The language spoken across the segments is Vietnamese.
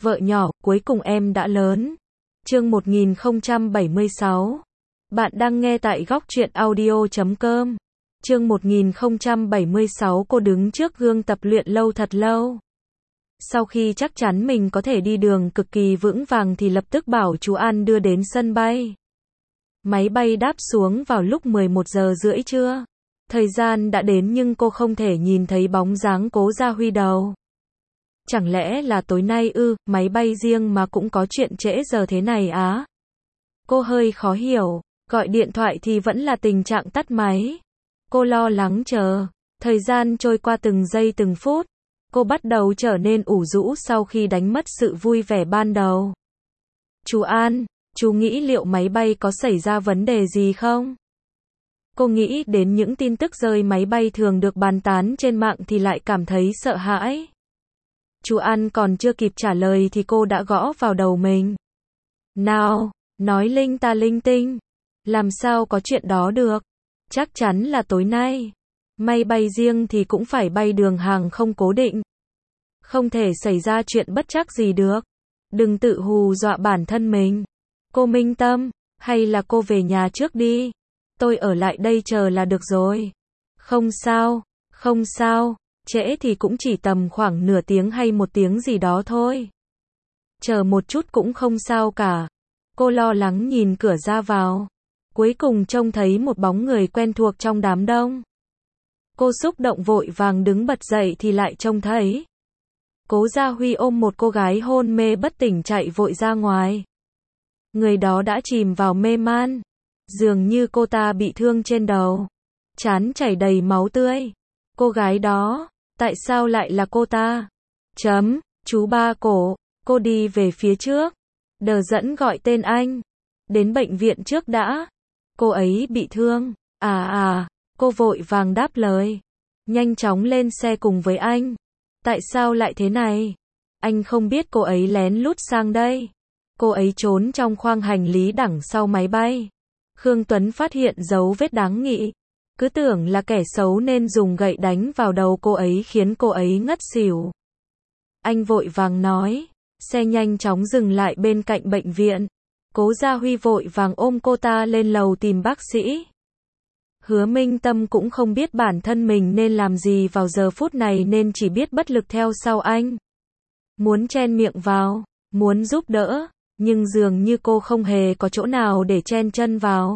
Vợ nhỏ, cuối cùng em đã lớn. Chương 1076. Bạn đang nghe tại góc truyện audio.com. Chương 1076. Cô đứng trước gương tập luyện lâu thật lâu. Sau khi chắc chắn mình có thể đi đường cực kỳ vững vàng thì lập tức bảo chú An đưa đến sân bay. Máy bay đáp xuống vào lúc 11 giờ rưỡi trưa. Thời gian đã đến nhưng cô không thể nhìn thấy bóng dáng Cố Gia Huy đâu. Chẳng lẽ là tối nay máy bay riêng mà cũng có chuyện trễ giờ thế này á? Cô hơi khó hiểu, gọi điện thoại thì vẫn là tình trạng tắt máy. Cô lo lắng chờ, thời gian trôi qua từng giây từng phút. Cô bắt đầu trở nên ủ rũ sau khi đánh mất sự vui vẻ ban đầu. Chú An, chú nghĩ liệu máy bay có xảy ra vấn đề gì không? Cô nghĩ đến những tin tức rơi máy bay thường được bàn tán trên mạng thì lại cảm thấy sợ hãi. Chú An còn chưa kịp trả lời thì cô đã gõ vào đầu mình. Nào, nói linh ta linh tinh. Làm sao có chuyện đó được? Chắc chắn là tối nay. May bay riêng thì cũng phải bay đường hàng không cố định. Không thể xảy ra chuyện bất trắc gì được. Đừng tự hù dọa bản thân mình. Cô Minh Tâm, hay là cô về nhà trước đi. Tôi ở lại đây chờ là được rồi. Không sao, không sao. Trễ thì cũng chỉ tầm khoảng nửa tiếng hay một tiếng gì đó thôi. Chờ một chút cũng không sao cả. Cô lo lắng nhìn cửa ra vào. Cuối cùng trông thấy một bóng người quen thuộc trong đám đông. Cô xúc động vội vàng đứng bật dậy thì lại trông thấy Cố Gia Huy ôm một cô gái hôn mê bất tỉnh chạy vội ra ngoài. Người đó đã chìm vào mê man. Dường như cô ta bị thương trên đầu. Trán chảy đầy máu tươi. Cô gái đó, tại sao lại là cô ta? Chú Ba Cổ, cô đi về phía trước. Đờ dẫn gọi tên anh. Đến bệnh viện trước đã. Cô ấy bị thương. Cô vội vàng đáp lời. Nhanh chóng lên xe cùng với anh. Tại sao lại thế này? Anh không biết cô ấy lén lút sang đây. Cô ấy trốn trong khoang hành lý đằng sau máy bay. Khương Tuấn phát hiện dấu vết đáng nghi. Cứ tưởng là kẻ xấu nên dùng gậy đánh vào đầu cô ấy khiến cô ấy ngất xỉu. Anh vội vàng nói. Xe nhanh chóng dừng lại bên cạnh bệnh viện. Cố Gia Huy vội vàng ôm cô ta lên lầu tìm bác sĩ. Hứa Minh Tâm cũng không biết bản thân mình nên làm gì vào giờ phút này nên chỉ biết bất lực theo sau anh. Muốn chen miệng vào, muốn giúp đỡ, nhưng dường như cô không hề có chỗ nào để chen chân vào.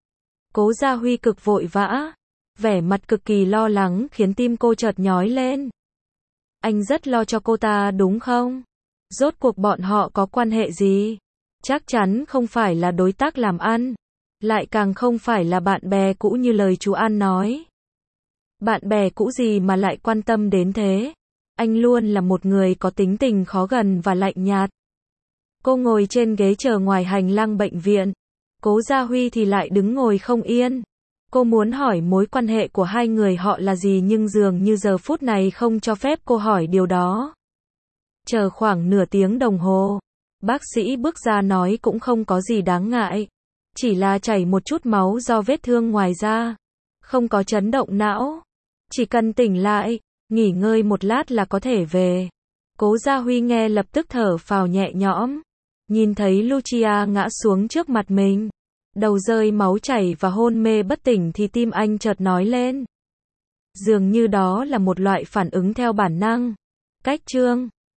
Cố Gia Huy cực vội vã, vẻ mặt cực kỳ lo lắng khiến tim cô chợt nhói lên. Anh rất lo cho cô ta đúng không? Rốt cuộc bọn họ có quan hệ gì? Chắc chắn không phải là đối tác làm ăn. Lại càng không phải là bạn bè cũ như lời chú An nói. Bạn bè cũ gì mà lại quan tâm đến thế? Anh luôn là một người có tính tình khó gần và lạnh nhạt. Cô ngồi trên ghế chờ ngoài hành lang bệnh viện. Cố Gia Huy thì lại đứng ngồi không yên. Cô muốn hỏi mối quan hệ của hai người họ là gì nhưng dường như giờ phút này không cho phép cô hỏi điều đó. Chờ khoảng nửa tiếng đồng hồ. Bác sĩ bước ra nói cũng không có gì đáng ngại. Chỉ là chảy một chút máu do vết thương ngoài da. Không có chấn động não. Chỉ cần tỉnh lại, nghỉ ngơi một lát là có thể về. Cố Gia Huy nghe lập tức thở phào nhẹ nhõm. Nhìn thấy Lucia ngã xuống trước mặt mình. Đầu rơi máu chảy và hôn mê bất tỉnh thì tim anh chợt nói lên. Dường như đó là một loại phản ứng theo bản năng. Cách chương